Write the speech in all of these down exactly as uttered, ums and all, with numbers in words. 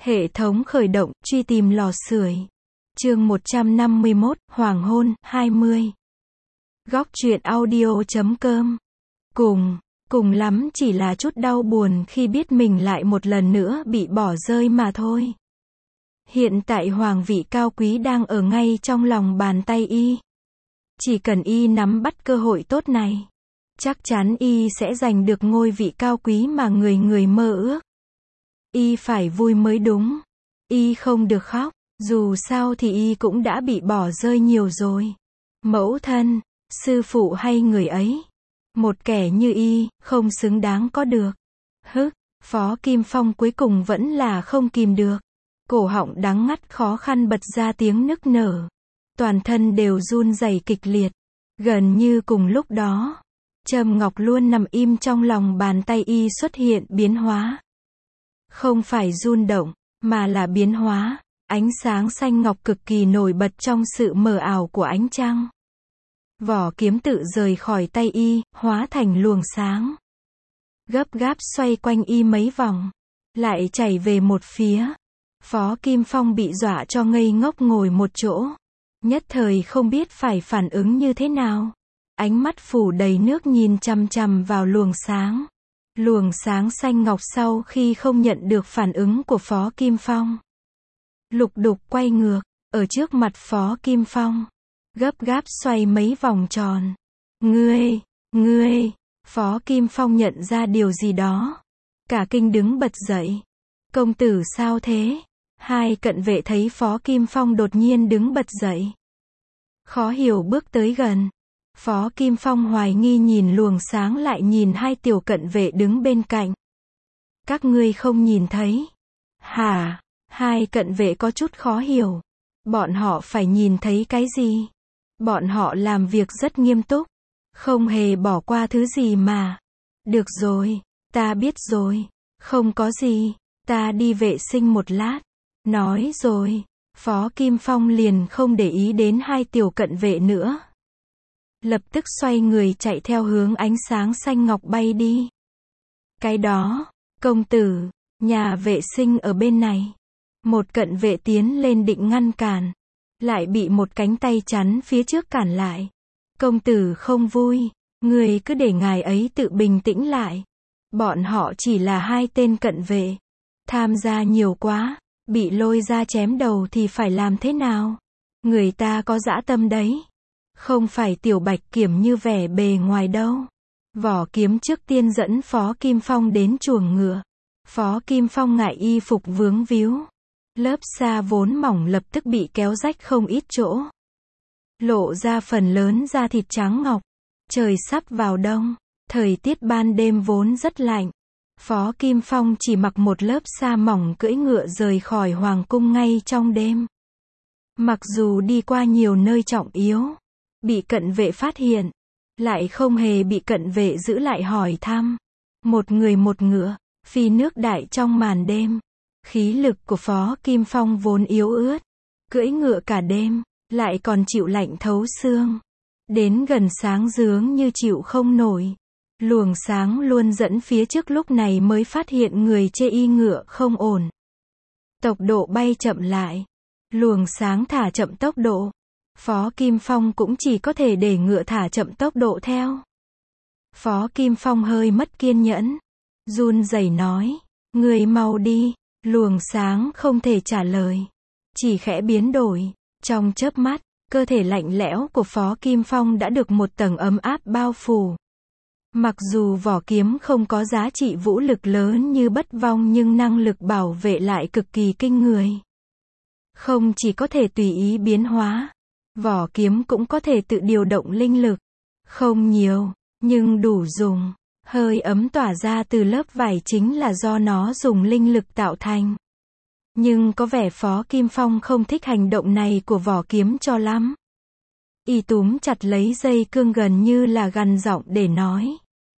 Hệ thống khởi động, truy tìm lò sưởi. Chương một trăm năm mươi mốt, Hoàng hôn, hai mươi. Góc truyện audio chấm com. Cùng, cùng lắm chỉ là chút đau buồn khi biết mình lại một lần nữa bị bỏ rơi mà thôi. Hiện tại hoàng vị cao quý đang ở ngay trong lòng bàn tay y. Chỉ cần y nắm bắt cơ hội tốt này, chắc chắn y sẽ giành được ngôi vị cao quý mà người người mơ ước. Y phải vui mới đúng. Y không được khóc, dù sao thì y cũng đã bị bỏ rơi nhiều rồi. Mẫu thân, sư phụ hay người ấy, một kẻ như y, không xứng đáng có được. Hức, Phó Kim Phong cuối cùng vẫn là không kìm được. Cổ họng đắng ngắt khó khăn bật ra tiếng nức nở. Toàn thân đều run rẩy kịch liệt. Gần như cùng lúc đó, Trầm Ngọc luôn nằm im trong lòng bàn tay y xuất hiện biến hóa. Không phải run động, mà là biến hóa. Ánh sáng xanh ngọc cực kỳ nổi bật trong sự mờ ảo của ánh trăng. Vỏ kiếm tự rời khỏi tay y, hóa thành luồng sáng. Gấp gáp xoay quanh y mấy vòng, lại chảy về một phía. Phó Kim Phong bị dọa cho ngây ngốc ngồi một chỗ. Nhất thời không biết phải phản ứng như thế nào. Ánh mắt phủ đầy nước nhìn chằm chằm vào luồng sáng. Luồng sáng xanh ngọc sau khi không nhận được phản ứng của Phó Kim Phong, lục đục quay ngược, ở trước mặt Phó Kim Phong. Gấp gáp xoay mấy vòng tròn. Ngươi, ngươi, Phó Kim Phong nhận ra điều gì đó. Cả kinh đứng bật dậy. Công tử sao thế? Hai cận vệ thấy Phó Kim Phong đột nhiên đứng bật dậy, khó hiểu bước tới gần. Phó Kim Phong hoài nghi nhìn luồng sáng lại nhìn hai tiểu cận vệ đứng bên cạnh. Các ngươi không nhìn thấy? Hả? Hai cận vệ có chút khó hiểu. Bọn họ phải nhìn thấy cái gì? Bọn họ làm việc rất nghiêm túc, không hề bỏ qua thứ gì mà. Được rồi, ta biết rồi. Không có gì, ta đi vệ sinh một lát. Nói rồi, Phó Kim Phong liền không để ý đến hai tiểu cận vệ nữa. Lập tức xoay người chạy theo hướng ánh sáng xanh ngọc bay đi. Cái đó, công tử, nhà vệ sinh ở bên này. Một cận vệ tiến lên định ngăn cản, lại bị một cánh tay chắn phía trước cản lại. Công tử không vui, người cứ để ngài ấy tự bình tĩnh lại. Bọn họ chỉ là hai tên cận vệ, tham gia nhiều quá, bị lôi ra chém đầu thì phải làm thế nào? Người ta có dã tâm đấy. Không phải tiểu bạch kiểm như vẻ bề ngoài đâu. Vỏ kiếm trước tiên dẫn Phó Kim Phong đến chuồng ngựa. Phó Kim Phong ngại y phục vướng víu. Lớp sa vốn mỏng lập tức bị kéo rách không ít chỗ. Lộ ra phần lớn da thịt trắng ngọc. Trời sắp vào đông. Thời tiết ban đêm vốn rất lạnh. Phó Kim Phong chỉ mặc một lớp sa mỏng cưỡi ngựa rời khỏi hoàng cung ngay trong đêm. Mặc dù đi qua nhiều nơi trọng yếu, bị cận vệ phát hiện, lại không hề bị cận vệ giữ lại hỏi thăm. Một người một ngựa, phi nước đại trong màn đêm. Khí lực của Phó Kim Phong vốn yếu ớt, cưỡi ngựa cả đêm, lại còn chịu lạnh thấu xương. Đến gần sáng dướng như chịu không nổi. Luồng sáng luôn dẫn phía trước lúc này mới phát hiện người chê y ngựa không ổn. Tốc độ bay chậm lại. Luồng sáng thả chậm tốc độ. Phó Kim Phong cũng chỉ có thể để ngựa thả chậm tốc độ theo. Phó Kim Phong hơi mất kiên nhẫn, run rẩy nói, người mau đi. Luồng sáng không thể trả lời, chỉ khẽ biến đổi. Trong chớp mắt, cơ thể lạnh lẽo của Phó Kim Phong đã được một tầng ấm áp bao phủ. Mặc dù vỏ kiếm không có giá trị vũ lực lớn như Bất Vong nhưng năng lực bảo vệ lại cực kỳ kinh người. Không chỉ có thể tùy ý biến hóa, vỏ kiếm cũng có thể tự điều động linh lực. Không nhiều, nhưng đủ dùng. Hơi ấm tỏa ra từ lớp vải chính là do nó dùng linh lực tạo thành. Nhưng có vẻ Phó Kim Phong không thích hành động này của vỏ kiếm cho lắm. Y túm chặt lấy dây cương gần như là gằn giọng để nói.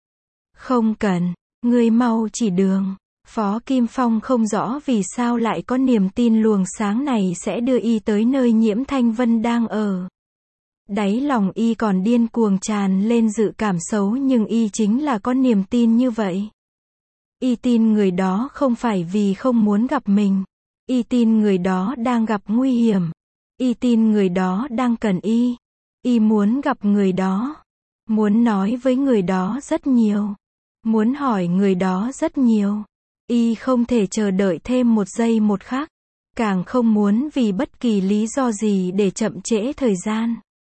Không cần, ngươi mau chỉ đường. Phó Kim Phong không rõ vì sao lại có niềm tin luồng sáng này sẽ đưa y tới nơi Nhiễm Thanh Vân đang ở. Đáy lòng y còn điên cuồng tràn lên dự cảm xấu nhưng y chính là có niềm tin như vậy. Y tin người đó không phải vì không muốn gặp mình, Y tin người đó đang gặp nguy hiểm. Y tin người đó đang cần y. Y muốn gặp người đó. Muốn nói với người đó rất nhiều. Muốn hỏi người đó rất nhiều. Y không thể chờ đợi thêm một giây một khắc. Càng không muốn vì bất kỳ lý do gì để chậm trễ thời gian.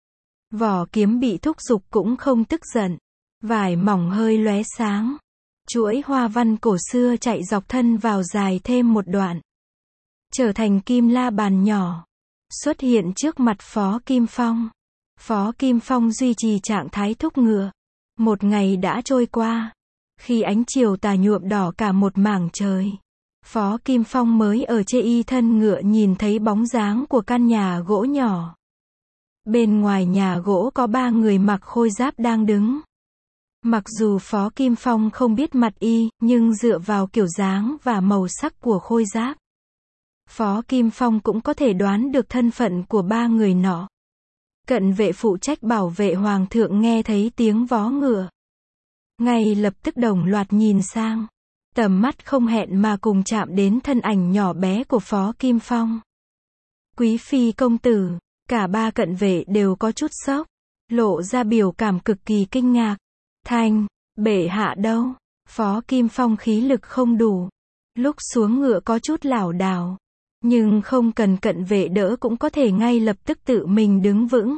Vỏ kiếm bị thúc giục cũng không tức giận. Vải mỏng hơi lóe sáng. Chuỗi hoa văn cổ xưa chạy dọc thân vào dài thêm một đoạn. Trở thành kim la bàn nhỏ. Xuất hiện trước mặt Phó Kim Phong. Phó Kim Phong duy trì trạng thái thúc ngựa. Một ngày đã trôi qua. Khi ánh chiều tà nhuộm đỏ cả một mảng trời. Phó Kim Phong mới ở trên y thân ngựa nhìn thấy bóng dáng của căn nhà gỗ nhỏ. Bên ngoài nhà gỗ có ba người mặc khôi giáp đang đứng. Mặc dù Phó Kim Phong không biết mặt y, nhưng dựa vào kiểu dáng và màu sắc của khôi giáp, Phó Kim Phong cũng có thể đoán được thân phận của ba người nọ. Cận vệ phụ trách bảo vệ hoàng thượng nghe thấy tiếng vó ngựa. Ngay lập tức đồng loạt nhìn sang. Tầm mắt không hẹn mà cùng chạm đến thân ảnh nhỏ bé của Phó Kim Phong. Quý phi công tử, cả ba cận vệ đều có chút sốc, lộ ra biểu cảm cực kỳ kinh ngạc. Thanh, bệ hạ đâu? Phó Kim Phong khí lực không đủ. Lúc xuống ngựa có chút lảo đảo. Nhưng không cần cận vệ đỡ cũng có thể ngay lập tức tự mình đứng vững.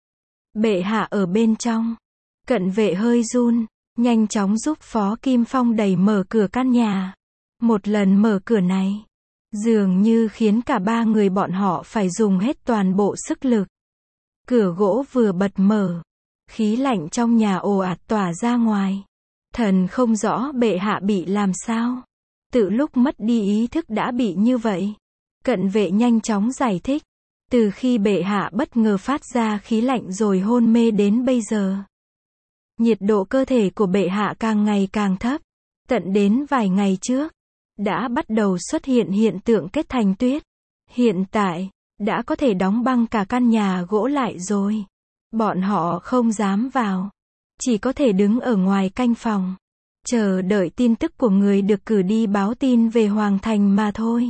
Bệ hạ ở bên trong. Cận vệ hơi run, nhanh chóng giúp Phó Kim Phong đẩy mở cửa căn nhà. Một lần mở cửa này, dường như khiến cả ba người bọn họ phải dùng hết toàn bộ sức lực. Cửa gỗ vừa bật mở. Khí lạnh trong nhà ồ ạt tỏa ra ngoài. Thần không rõ bệ hạ bị làm sao. Từ lúc mất đi ý thức đã bị như vậy. Cận vệ nhanh chóng giải thích. Từ khi bệ hạ bất ngờ phát ra khí lạnh rồi hôn mê đến bây giờ. Nhiệt độ cơ thể của bệ hạ càng ngày càng thấp. Tận đến vài ngày trước, đã bắt đầu xuất hiện hiện tượng kết thành tuyết. Hiện tại, đã có thể đóng băng cả căn nhà gỗ lại rồi. Bọn họ không dám vào. Chỉ có thể đứng ở ngoài canh phòng. Chờ đợi tin tức của người được cử đi báo tin về Hoàng Thành mà thôi.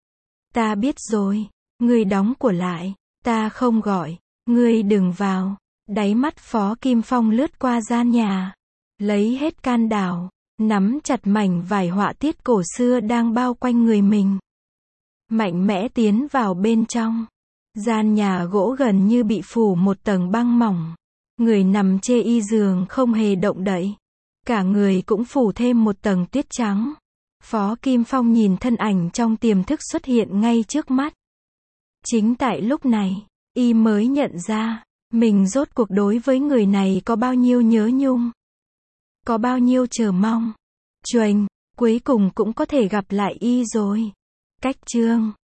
Ta biết rồi. Ngươi đóng của lại. Ta không gọi. Ngươi đừng vào. Đáy mắt Phó Kim Phong lướt qua gian nhà. Lấy hết can đảm. Nắm chặt mảnh vải họa tiết cổ xưa đang bao quanh người mình. Mạnh mẽ tiến vào bên trong. Gian nhà gỗ gần như bị phủ một tầng băng mỏng. Người nằm trên y giường không hề động đậy. Cả người cũng phủ thêm một tầng tuyết trắng. Phó Kim Phong nhìn thân ảnh trong tiềm thức xuất hiện ngay trước mắt. Chính tại lúc này, y mới nhận ra, mình rốt cuộc đối với người này có bao nhiêu nhớ nhung. Có bao nhiêu chờ mong. Chuềnh, cuối cùng cũng có thể gặp lại y rồi. Cách chương